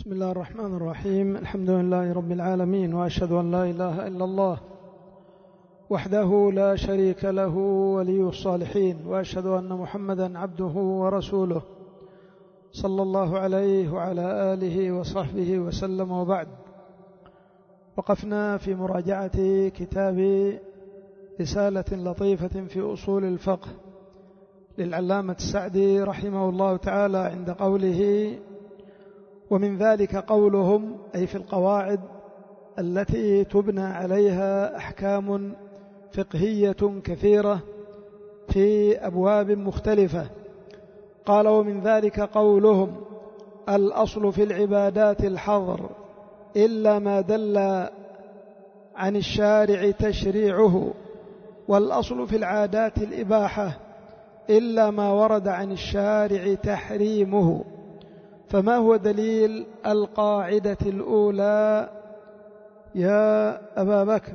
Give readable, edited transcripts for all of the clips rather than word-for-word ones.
بسم الله الرحمن الرحيم. الحمد لله رب العالمين، وأشهد أن لا إله إلا الله وحده لا شريك له ولي الصالحين، وأشهد أن محمدا عبده ورسوله صلى الله عليه وعلى آله وصحبه وسلم. وبعد، وقفنا في مراجعة كتاب رسالة لطيفة في أصول الفقه للعلامة السعدي رحمه الله تعالى عند قوله: ومن ذلك قولهم، أي في القواعد التي تبنى عليها أحكام فقهية كثيرة في أبواب مختلفة. قال: ومن ذلك قولهم: الأصل في العبادات الحظر إلا ما دل عن الشارع تشريعه، والأصل في العادات الإباحة إلا ما ورد عن الشارع تحريمه. فما هو دليل القاعدة الأولى يا أبا بكر؟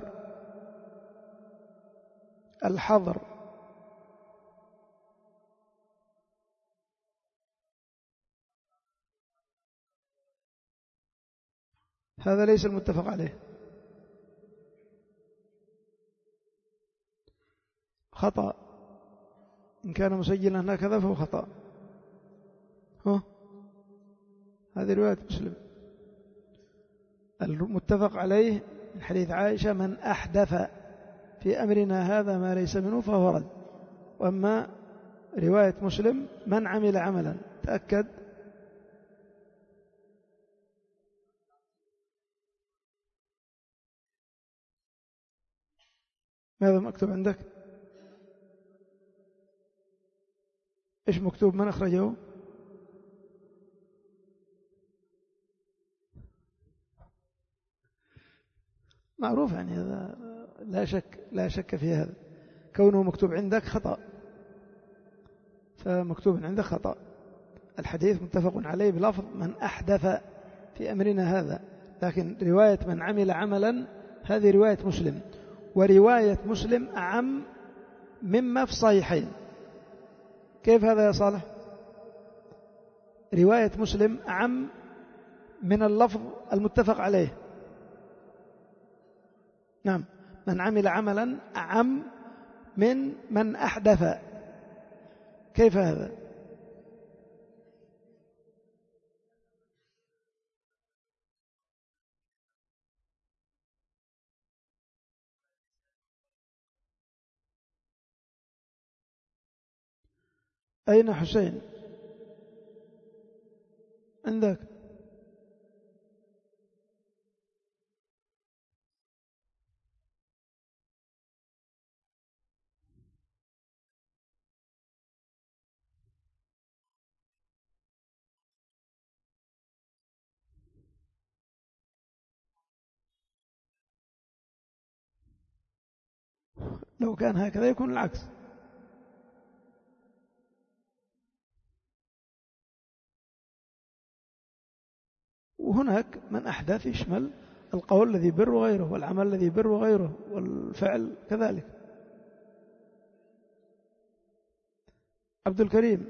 الحظر. هذا ليس المتفق عليه، خطأ. إن كان مسجلا هكذا فهو خطأ. هذه رواية مسلم. المتفق عليه من حديث عائشة: من أحدث في أمرنا هذا ما ليس منه فهو رد. وأما رواية مسلم: من عمل عملا. تأكد. ماذا مكتوب عندك؟ إيش مكتوب؟ من أخرجه؟ معروف، يعني هذا لا شك في هذا. كونه مكتوب عندك خطأ، فمكتوب عندك خطأ. الحديث متفق عليه بلفظ من أحدث في أمرنا هذا، لكن رواية من عمل عملا هذه رواية مسلم، ورواية مسلم أعم مما في الصحيحين. كيف هذا يا صالح؟ رواية مسلم أعم من اللفظ المتفق عليه. نعم، من عمل عملا أعم من أحدث. كيف هذا؟ أين حسين؟ عندك؟ لو كان هكذا يكون العكس. وهناك من أحدث يشمل القول الذي يبر غيره، والعمل الذي يبر غيره، والفعل كذلك. عبد الكريم.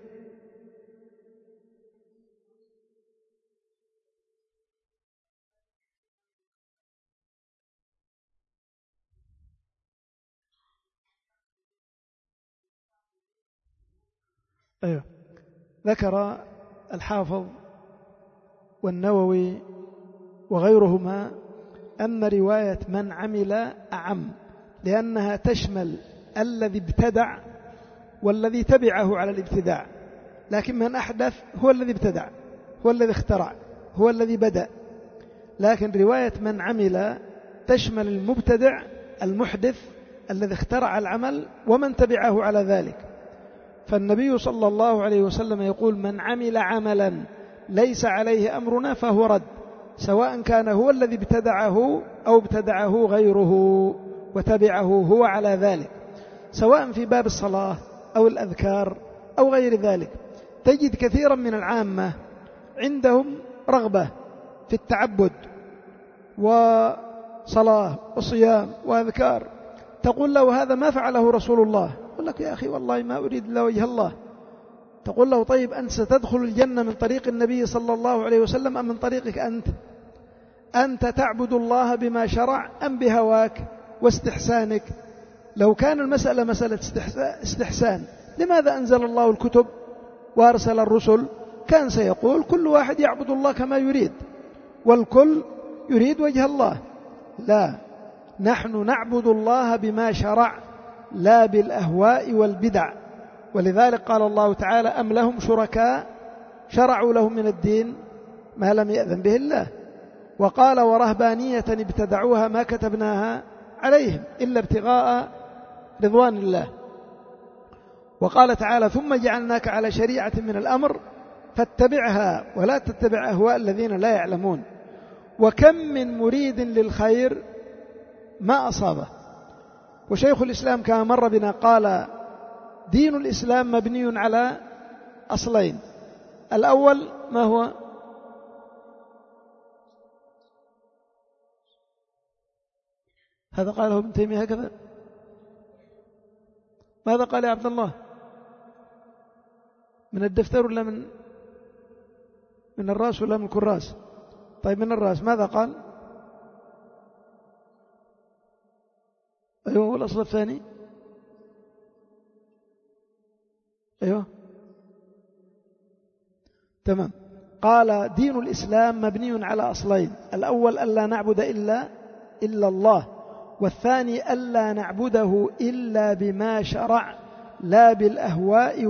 أيوه. ذكر الحافظ والنووي وغيرهما أن رواية من عمل أعم، لأنها تشمل الذي ابتدع والذي تبعه على الابتداع، لكن من أحدث هو الذي ابتدع، هو الذي اخترع، هو الذي بدأ. لكن رواية من عمل تشمل المبتدع المحدث الذي اخترع العمل ومن تبعه على ذلك. فالنبي صلى الله عليه وسلم يقول: من عمل عملا ليس عليه أمرنا فهو رد، سواء كان هو الذي ابتدعه أو ابتدعه غيره وتبعه هو على ذلك، سواء في باب الصلاة أو الأذكار أو غير ذلك. تجد كثيرا من العامة عندهم رغبة في التعبد وصلاة وصيام وأذكار، تقول له: هذا ما فعله رسول الله. يقول لك: يا أخي والله ما أريد إلا وجه الله، تقول له طيب أنت ستدخل الجنة من طريق النبي صلى الله عليه وسلم أم من طريقك أنت تعبد الله بما شرع أم بهواك واستحسانك؟ لو كان المسألة مسألة استحسان لماذا أنزل الله الكتب وأرسل الرسل؟ كان سيقول كل واحد يعبد الله كما يريد والكل يريد وجه الله. لا، نحن نعبد الله بما شرع لا بالأهواء والبدع. ولذلك قال الله تعالى أم لهم شركاء شرعوا لهم من الدين ما لم يأذن به الله. وقال ورهبانية ابتدعوها ما كتبناها عليهم إلا ابتغاء رضوان الله. وقال تعالى ثم جعلناك على شريعة من الأمر فاتبعها ولا تتبع أهواء الذين لا يعلمون. وكم من مريد للخير ما أصابه. وشيخ الإسلام كما مر بنا قال دين الإسلام مبني على أصلين. الأول ما هو؟ هذا قاله ابن تيمية هكذا. ماذا قال يا عبد الله؟ من الدفتر ولا من الرأس ولا من الكراس؟ طيب من الرأس. ماذا قال؟ أيوه. والأصل الثاني؟ أيوه تمام. قال دين الإسلام مبني على أصلين. الأول ألا نعبد إلا الله، والثاني ألا نعبده إلا بما شرع لا بالأهواء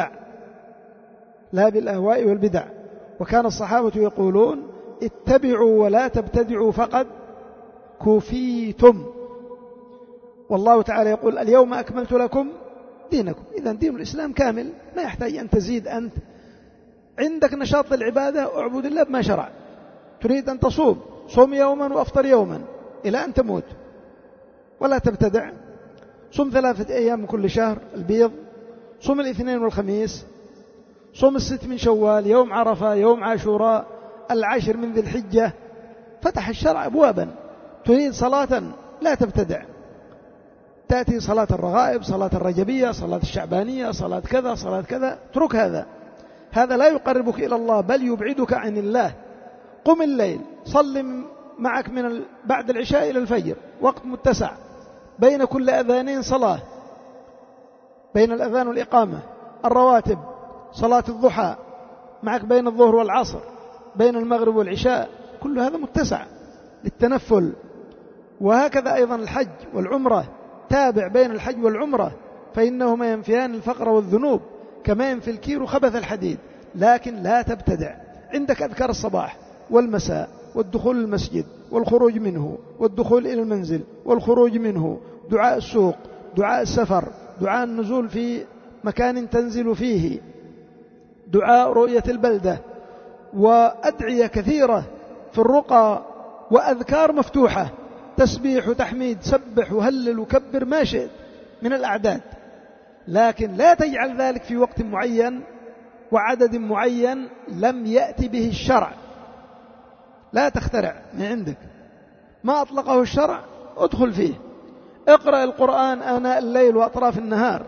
والبدع. وكان الصحابة يقولون اتبعوا ولا تبتدعوا فقد كفيتم. والله تعالى يقول اليوم أكملت لكم دينكم. إذن دين الإسلام كامل ما يحتاج أن تزيد. أنت عندك نشاط للعبادة اعبد الله بما شرع. تريد أن تصوم صوم يوما وأفطر يوما إلى أن تموت ولا تبتدع. صوم 3 أيام كل شهر البيض، صوم الاثنين والخميس، صوم 6 من شوال، يوم عرفة، يوم عاشوراء، 10 من ذي الحجة. فتح الشرع أبوابا. تريد صلاة لا تبتدع، تأتي صلاة الرغائب، صلاة الرجبية، صلاة الشعبانية، صلاة كذا صلاة كذا. اترك هذا لا يقربك إلى الله بل يبعدك عن الله. قم الليل صل معك من بعد العشاء إلى الفجر وقت متسع، بين كل أذانين صلاة، بين الأذان والإقامة، الرواتب، صلاة الضحى معك بين الظهر والعصر، بين المغرب والعشاء، كل هذا متسع للتنفل. وهكذا أيضا الحج والعمرة، تابع بين الحج والعمرة فإنهما ينفيان الفقر والذنوب كما ينفي الكير خبث الحديد. لكن لا تبتدع. عندك أذكار الصباح والمساء والدخول المسجد والخروج منه والدخول إلى المنزل والخروج منه، دعاء السوق، دعاء السفر، دعاء النزول في مكان تنزل فيه، دعاء رؤية البلدة، وأدعية كثيرة في الرقى، وأذكار مفتوحة، تسبيح وتحميد، سبح وهلل وكبر ما شئت من الأعداد. لكن لا تجعل ذلك في وقت معين وعدد معين لم يأتي به الشرع. لا تخترع من عندك ما أطلقه الشرع ادخل فيه. اقرأ القرآن آناء الليل وأطراف النهار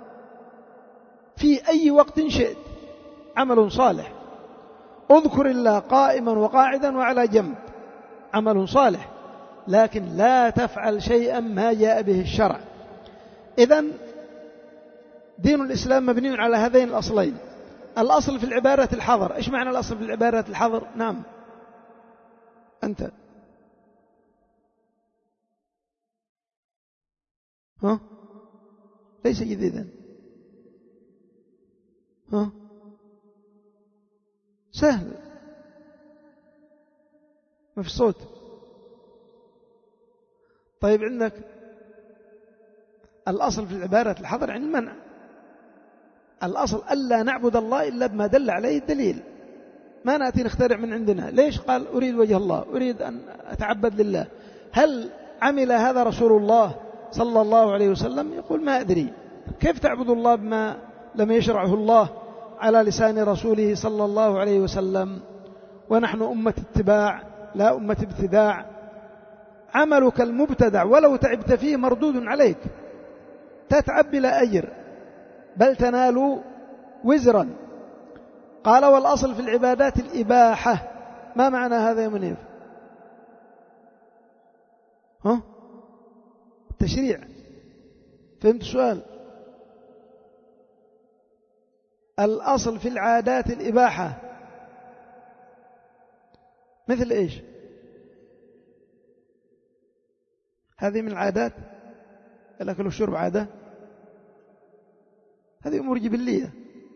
في أي وقت شئت، عمل صالح. اذكر الله قائما وقاعدا وعلى جنب، عمل صالح. لكن لا تفعل شيئا ما جاء به الشرع. إذن دين الإسلام مبني على هذين الأصلين. الأصل في العبادة الحظر. إيش معنى الأصل في العبادة الحظر؟ نعم أنت ليس جديدا. سهل ما في صوت. طيب عندك الأصل في العبادة الحظر عن المنع. الأصل ألا نعبد الله إلا بما دل عليه الدليل. ما نأتي نخترع من عندنا. ليش قال أريد وجه الله، أريد أن أتعبد لله؟ هل عمل هذا رسول الله صلى الله عليه وسلم؟ يقول ما أدري. كيف تعبد الله بما لم يشرعه الله على لسان رسوله صلى الله عليه وسلم؟ ونحن أمة اتباع لا أمة ابتداع. عملك المبتدع ولو تعبت فيه مردود عليك، تتعب بلا أجر، بل تنال وزرا. قال والأصل في العبادات الإباحة. ما معنى هذا يا منيف؟ التشريع. فهمت السؤال؟ الأصل في العادات الإباحة. مثل إيش؟ هذه من العادات. الأكل والشرب عادة، هذه أمور جبلية.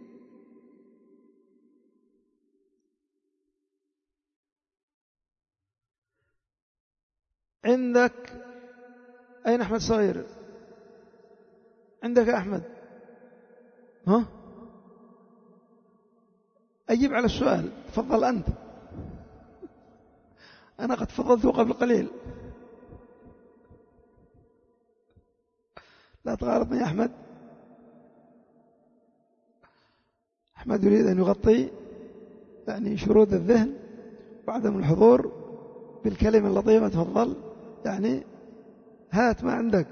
عندك أين أحمد صغير؟ عندك يا أحمد؟ أجيب على السؤال. تفضل أنت. أنا قد فضلته قبل قليل. لا تغارضني يا أحمد. أحمد يريد أن يغطي يعني شرود الذهن وعدم الحضور بالكلمة اللطيفة. تفضل يعني هات ما عندك.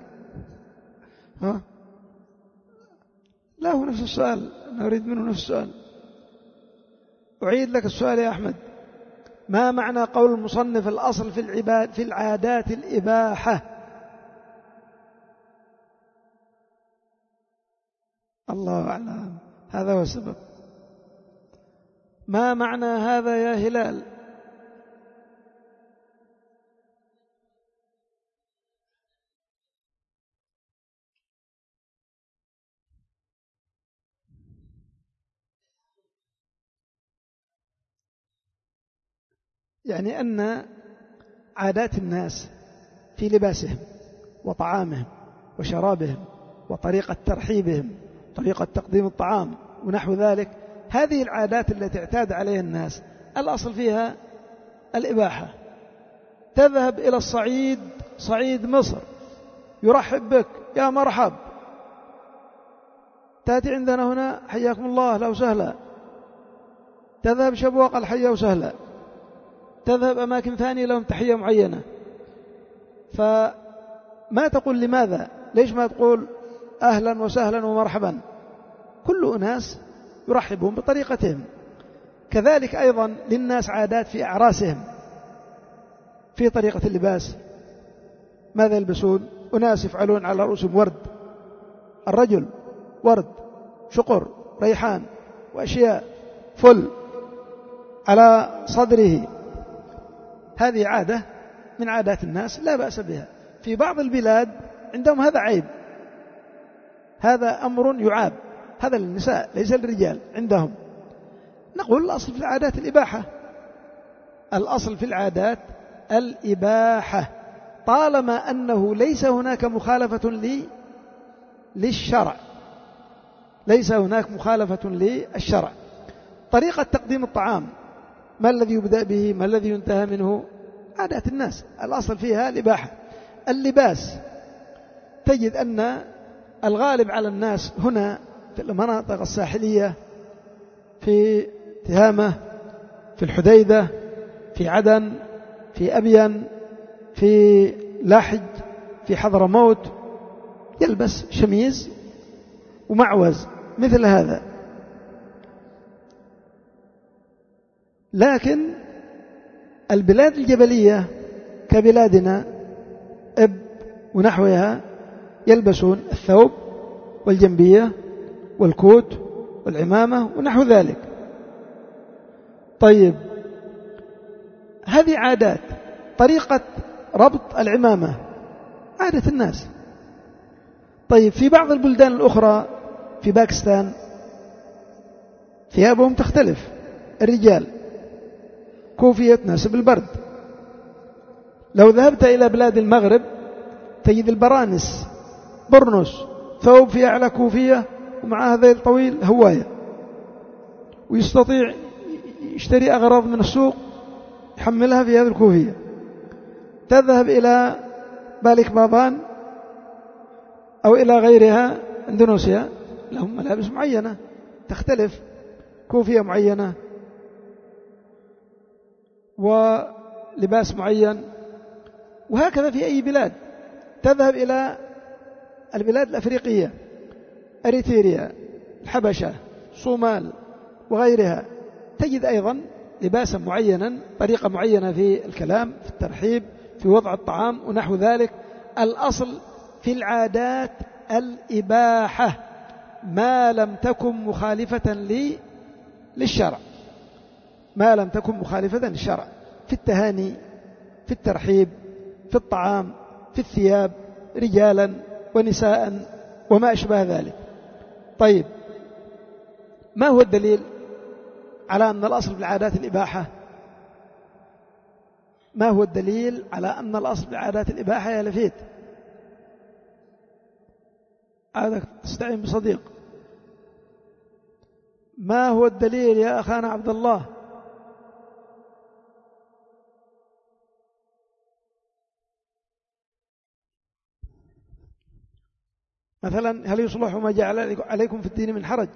لا هو نفس السؤال. أنا أريد منه نفس السؤال. أعيد لك السؤال يا أحمد. ما معنى قول المصنف الأصل في العادات الإباحة؟ الله أعلم. هذا هو السبب. ما معنى هذا يا هلال؟ يعني أن عادات الناس في لباسهم وطعامهم وشرابهم وطريقة ترحيبهم، طريقة تقديم الطعام ونحو ذلك، هذه العادات التي اعتاد عليها الناس الأصل فيها الإباحة. تذهب إلى الصعيد، صعيد مصر، يرحب بك يا مرحب. تأتي عندنا هنا حياكم الله لو سهلا. تذهب شبوق الحيا وسهلا. تذهب أماكن ثانية لهم تحية معينة. فما تقول لماذا؟ ليش ما تقول أهلا وسهلا ومرحبا؟ كل أناس يرحبون بطريقتهم. كذلك أيضا للناس عادات في أعراسهم، في طريقة اللباس. ماذا يلبسون؟ أناس يفعلون على رؤوسهم ورد، الرجل ورد، شقر، ريحان وأشياء، فل على صدره. هذه عادة من عادات الناس لا بأس بها. في بعض البلاد عندهم هذا عيب، هذا أمر يعاب، هذا للنساء ليس للرجال عندهم. نقول الأصل في العادات الإباحة. الأصل في العادات الإباحة طالما أنه ليس هناك مخالفة للشرع. ليس هناك مخالفة للشرع. طريقة تقديم الطعام، ما الذي يبدأ به، ما الذي ينتهى منه، عادات الناس الأصل فيها الإباحة. اللباس تجد أن الغالب على الناس هنا في المناطق الساحلية، في تهامة، في الحديدة، في عدن، في أبين، في لاحج، في حضرموت، يلبس شميز ومعوز مثل هذا. لكن البلاد الجبلية كبلادنا إب ونحوها يلبسون الثوب والجنبية والكوت والعمامة ونحو ذلك. طيب هذه عادات. طريقة ربط العمامة عادة الناس. طيب في بعض البلدان الأخرى، في باكستان ثيابهم تختلف. الرجال كوفية تناسب البرد. لو ذهبت إلى بلاد المغرب تجد البرانس، برنس، ثوب في أعلى كوفية ومعها ذيل طويل هواية، ويستطيع يشتري أغراض من السوق يحملها في هذه الكوفية. تذهب إلى بالك بابان أو إلى غيرها اندونيسيا، لهم ملابس معينة تختلف، كوفية معينة ولباس معين. وهكذا في أي بلاد. تذهب إلى البلاد الأفريقية، أريتريا، الحبشة، صومال وغيرها تجد أيضا لباسا معينا، طريقة معينة في الكلام، في الترحيب، في وضع الطعام ونحو ذلك. الأصل في العادات الإباحة ما لم تكن مخالفة للشرع، ما لم تكن مخالفة للشرع، في التهاني، في الترحيب، في الطعام، في الثياب، رجالا ونساء وما أشبه ذلك. طيب، ما هو الدليل على أن الأصل في العادات الإباحة؟ ما هو الدليل على أن الأصل في العادات الإباحة يا لفيت؟ عادك تستعين بصديق. ما هو الدليل يا أخانا عبد الله؟ مثلا هل يصلح ما جعل عليكم في الدين من حرج؟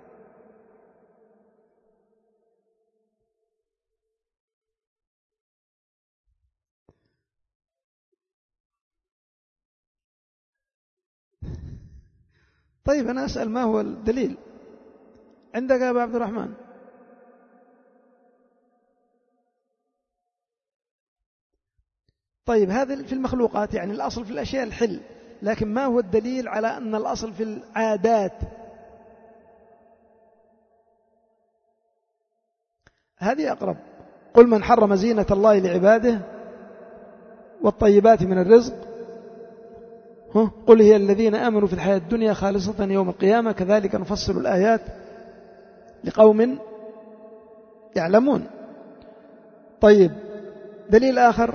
طيب أنا أسأل ما هو الدليل عندك يا أبا عبد الرحمن؟ طيب هذا في المخلوقات، يعني الأصل في الأشياء الحل، لكن ما هو الدليل على أن الأصل في العادات؟ هذه أقرب. قل من حرم زينة الله لعباده والطيبات من الرزق، قل هي الذين آمنوا في الحياة الدنيا خالصة يوم القيامة كذلك نفصل الآيات لقوم يعلمون. طيب، دليل آخر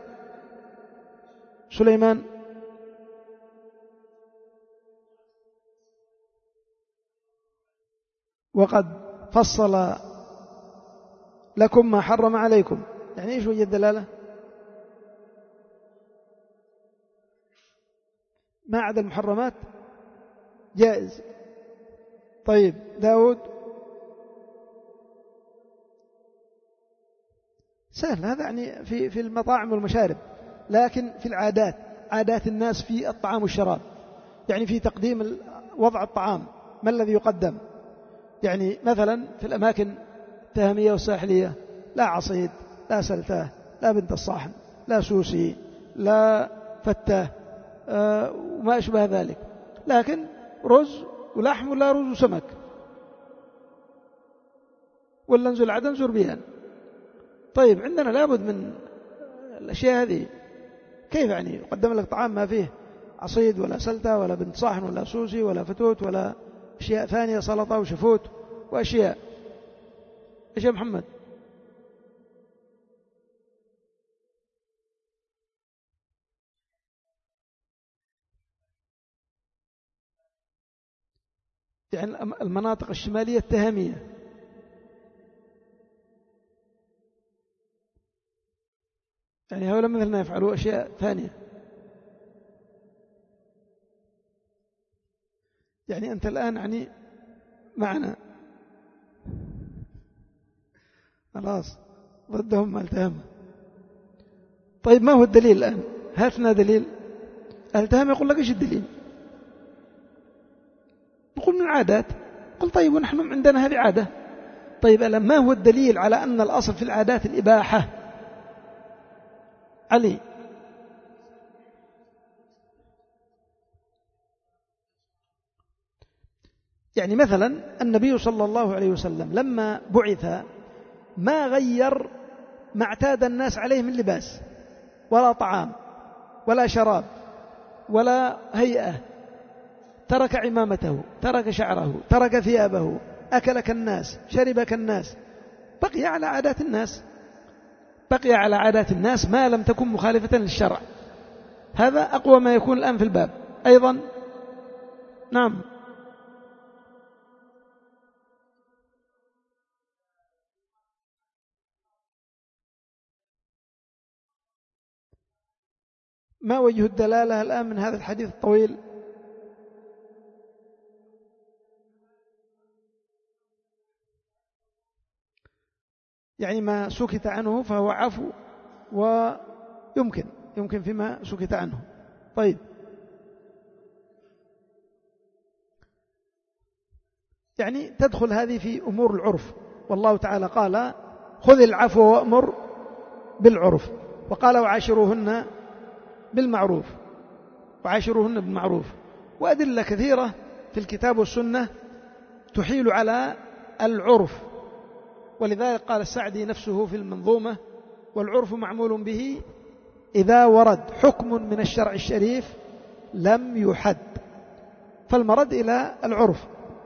سليمان. وقد فصل لكم ما حرم عليكم، يعني إيش وجه الدلالة؟ ما عدا المحرمات جائز. طيب داود. سهل هذا، يعني في المطاعم والمشارب، لكن في العادات، عادات الناس في الطعام والشراب، يعني في تقديم وضع الطعام ما الذي يقدم؟ يعني مثلا في الأماكن التهامية والساحلية لا عصيد، لا سلتاه، لا بنت الصاحن، لا سوسي، لا فتاه، وما أشبه ذلك، لكن رز ولحم ولا رز وسمك، ولا نزل عدن زربيان. طيب عندنا لابد من الأشياء هذه. كيف يعني يقدم لك طعام ما فيه عصيد ولا سلتة ولا بنت صاحن ولا سوسي ولا فتوت ولا أشياء ثانية، سلطة وشفوت وأشياء؟ إيش يا محمد؟ يعني المناطق الشمالية التهامية، يعني هؤلاء مثلنا يفعلوا أشياء ثانية. يعني أنت الآن يعني معنا خلاص ضدهم ما التهم. طيب ما هو الدليل الآن؟ هات لنا دليل. التهم يقول لك إيش الدليل؟ نقول من العادات. قل طيب ونحن عندنا هذه عادة. طيب الآن ما هو الدليل على أن الأصل في العادات الإباحة؟ علي. يعني مثلا النبي صلى الله عليه وسلم لما بعث ما غير ما اعتاد الناس عليه من لباس ولا طعام ولا شراب ولا هيئة، ترك عمامته، ترك شعره، ترك ثيابه، أكل كالناس، شرب كالناس، بقي على عادات الناس، بقي على عادات الناس ما لم تكن مخالفة للشرع. هذا أقوى ما يكون الآن في الباب أيضا. نعم. ما وجه الدلالة الآن من هذا الحديث الطويل؟ يعني ما سكت عنه فهو عفو، ويمكن فيما سكت عنه. طيب، يعني تدخل هذه في أمور العرف. والله تعالى قال خذ العفو وأمر بالعرف، وقال وعاشروهن بالمعروف، وعاشروهن بالمعروف. وأدلة كثيرة في الكتاب والسنة تحيل على العرف، ولذلك قال السعدي نفسه في المنظومة: والعرف معمول به إذا ورد حكم من الشرع الشريف لم يحد. فالمرد إلى العرف،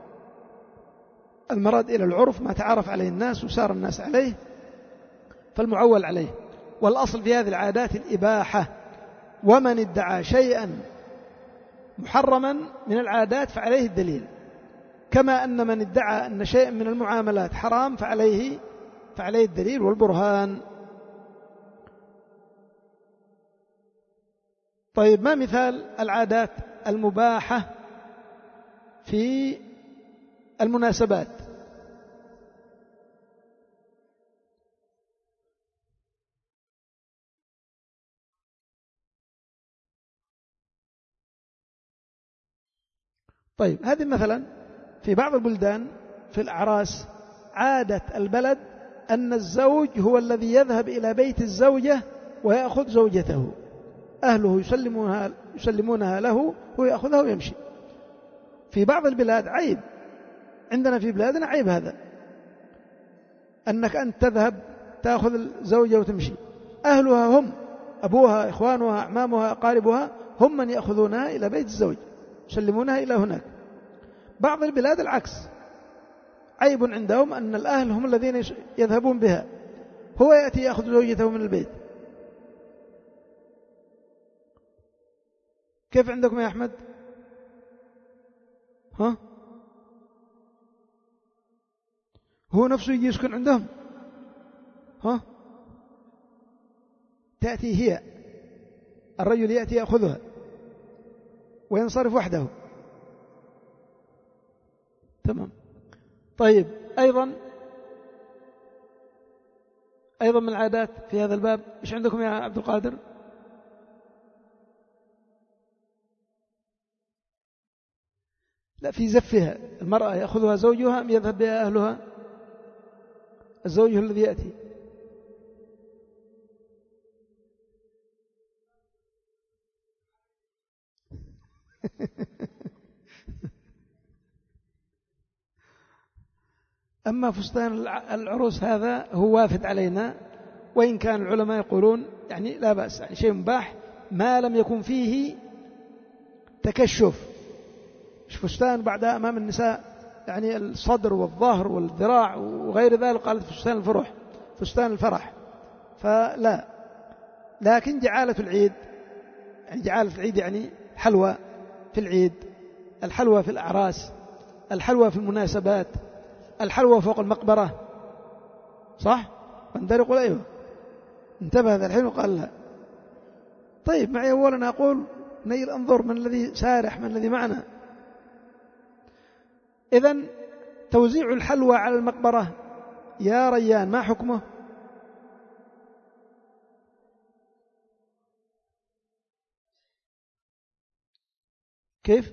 المرد إلى العرف ما تعرف عليه الناس وسار الناس عليه، فالمعول عليه. والأصل في هذه العادات الإباحة، ومن ادعى شيئا محرما من العادات فعليه الدليل، كما أن من ادعى أن شيئا من المعاملات حرام فعليه الدليل والبرهان. طيب، ما مثال العادات المباحة في المناسبات؟ طيب، هذه مثلا في بعض البلدان في الأعراس عادة البلد أن الزوج هو الذي يذهب إلى بيت الزوجة ويأخذ زوجته، أهله يسلمونها له ويأخذها ويمشي. في بعض البلاد عيب، عندنا في بلادنا عيب هذا، أنك أنت تذهب تأخذ الزوجة وتمشي، أهلها هم أبوها إخوانها أعمامها أقاربها هم من يأخذونها إلى بيت الزوج يسلمونها إلى هناك. بعض البلاد العكس، عيب عندهم أن الأهل هم الذين يذهبون بها، هو يأتي يأخذ زوجته من البيت. كيف عندكم يا أحمد؟ ها؟ هو نفسه يجي يسكن عندهم؟ ها؟ تأتي هي، الرجل يأتي يأخذها وينصرف وحده. تمام. طيب، أيضا من العادات في هذا الباب، إيش عندكم يا عبد القادر؟ لا، في زفها، المرأة يأخذها زوجها أم يذهب بها أهلها؟ الزوج الذي يأتي. أما فستان العروس هذا هو وافد علينا، وإن كان العلماء يقولون يعني لا بأس، يعني شيء مباح ما لم يكن فيه تكشف. فستان بعدها أمام النساء يعني الصدر والظهر والذراع وغير ذلك، قالت فستان الفرح فلا. لكن جعالة العيد، يعني حلوى في العيد، الحلوى في الأعراس، الحلوى في المناسبات، الحلوى فوق المقبرة، صح؟ فاندر يقول أيوه، انتبه هذا الحين وقال لا. طيب، معي أولا أقول نيل، انظر من الذي سارح، من الذي معنا. إذن توزيع الحلوى على المقبرة يا ريان ما حكمه؟ كيف؟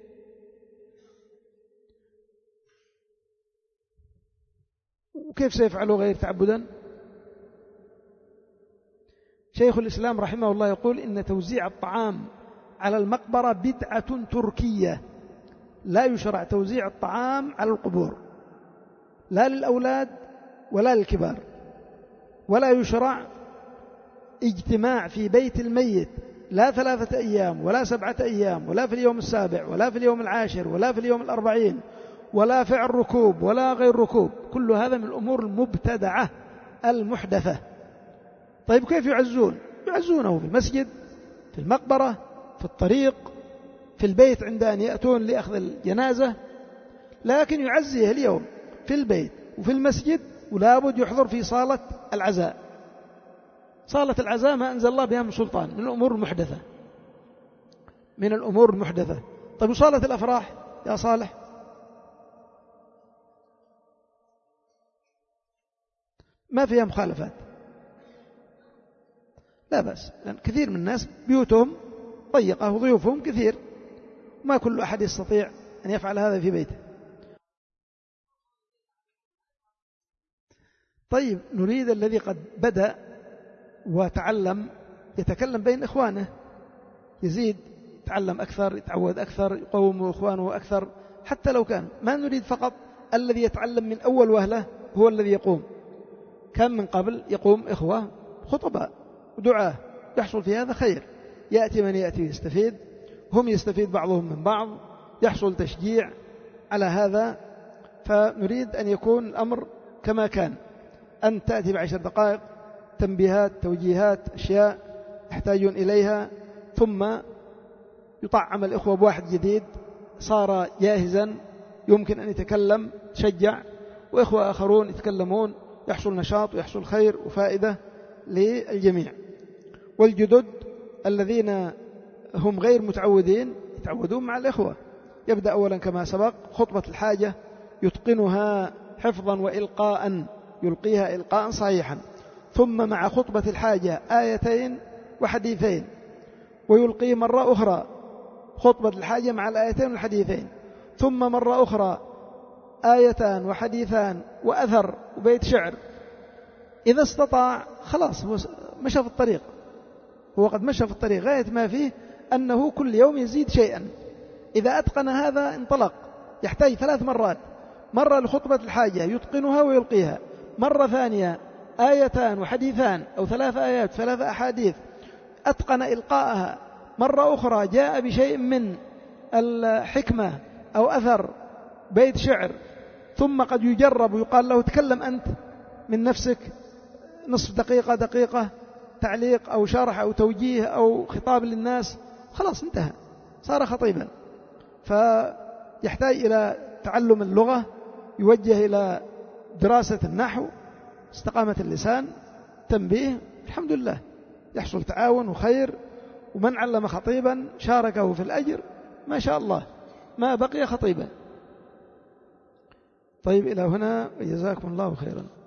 وكيف سيفعله غير تعبدا؟ شيخ الإسلام رحمه الله يقول إن توزيع الطعام على المقبرة بدعة تركية، لا يشرع توزيع الطعام على القبور، لا للأولاد ولا للكبار، ولا يشرع اجتماع في بيت الميت لا 3 أيام ولا 7 أيام، ولا في اليوم 7 ولا في اليوم 10 ولا في اليوم 40، ولا فعل ركوب ولا غير ركوب، كل هذا من الأمور المبتدعة المحدثة. طيب، كيف يعزون؟ يعزونه في المسجد، في المقبرة، في الطريق، في البيت عند أن يأتون لأخذ الجنازة، لكن يعزيه اليوم في البيت وفي المسجد، ولا بد يحضر في صالة العزاء. صالة العزاء ما أنزل الله بها من سلطان، من الأمور المحدثة. طيب، وصالة الأفراح يا صالح؟ ما فيها مخالفات، لا بأس، لأن كثير من الناس بيوتهم ضيقة وضيوفهم كثير، ما كل أحد يستطيع أن يفعل هذا في بيته. طيب نريد الذي قد بدأ وتعلم يتكلم بين إخوانه، يزيد يتعلم أكثر، يتعود أكثر، يقوم إخوانه أكثر، حتى لو كان ما نريد فقط الذي يتعلم من أول وهلة هو الذي يقوم. كان من قبل يقوم إخوة خطباء ودعاة، يحصل في هذا خير، يأتي من يأتي يستفيد، هم يستفيد بعضهم من بعض، يحصل تشجيع على هذا. فنريد أن يكون الأمر كما كان، أن تأتي ب10 دقائق تنبيهات، توجيهات، أشياء يحتاجون إليها، ثم يطعم الإخوة بواحد جديد صار جاهزا يمكن أن يتكلم، تشجع، وإخوة آخرون يتكلمون، يحصل نشاط ويحصل خير وفائدة للجميع. والجدد الذين هم غير متعودين يتعودون مع الإخوة. يبدأ أولا كما سبق خطبة الحاجة يتقنها حفظا وإلقاء، يلقيها إلقاء صحيحا، ثم مع خطبة الحاجة آيتين وحديثين، ويلقي مرة أخرى خطبة الحاجة مع الآيتين والحديثين، ثم مرة أخرى آيتان وحديثان وأثر وبيت شعر. إذا استطاع خلاص مشى في الطريق، هو قد مشى في الطريق، غاية ما فيه أنه كل يوم يزيد شيئا. إذا أتقن هذا انطلق، يحتاج 3 مرات، مرة لخطبة الحاجة يتقنها ويلقيها، مرة ثانية آيتان وحديثان أو 3 آيات 3 أحاديث أتقن إلقاءها، مرة أخرى جاء بشيء من الحكمة أو أثر بيت شعر، ثم قد يجرب ويقال له تكلم أنت من نفسك نصف دقيقة دقيقة، تعليق أو شرح أو توجيه أو خطاب للناس، خلاص انتهى، صار خطيبا. فيحتاج إلى تعلم اللغة، يوجه إلى دراسة النحو، استقامة اللسان، تنبيه، الحمد لله يحصل تعاون وخير. ومن علم خطيبا شاركه في الأجر ما شاء الله، ما بقي خطيبا. طيب إلى هنا، وجزاكم الله خيرا.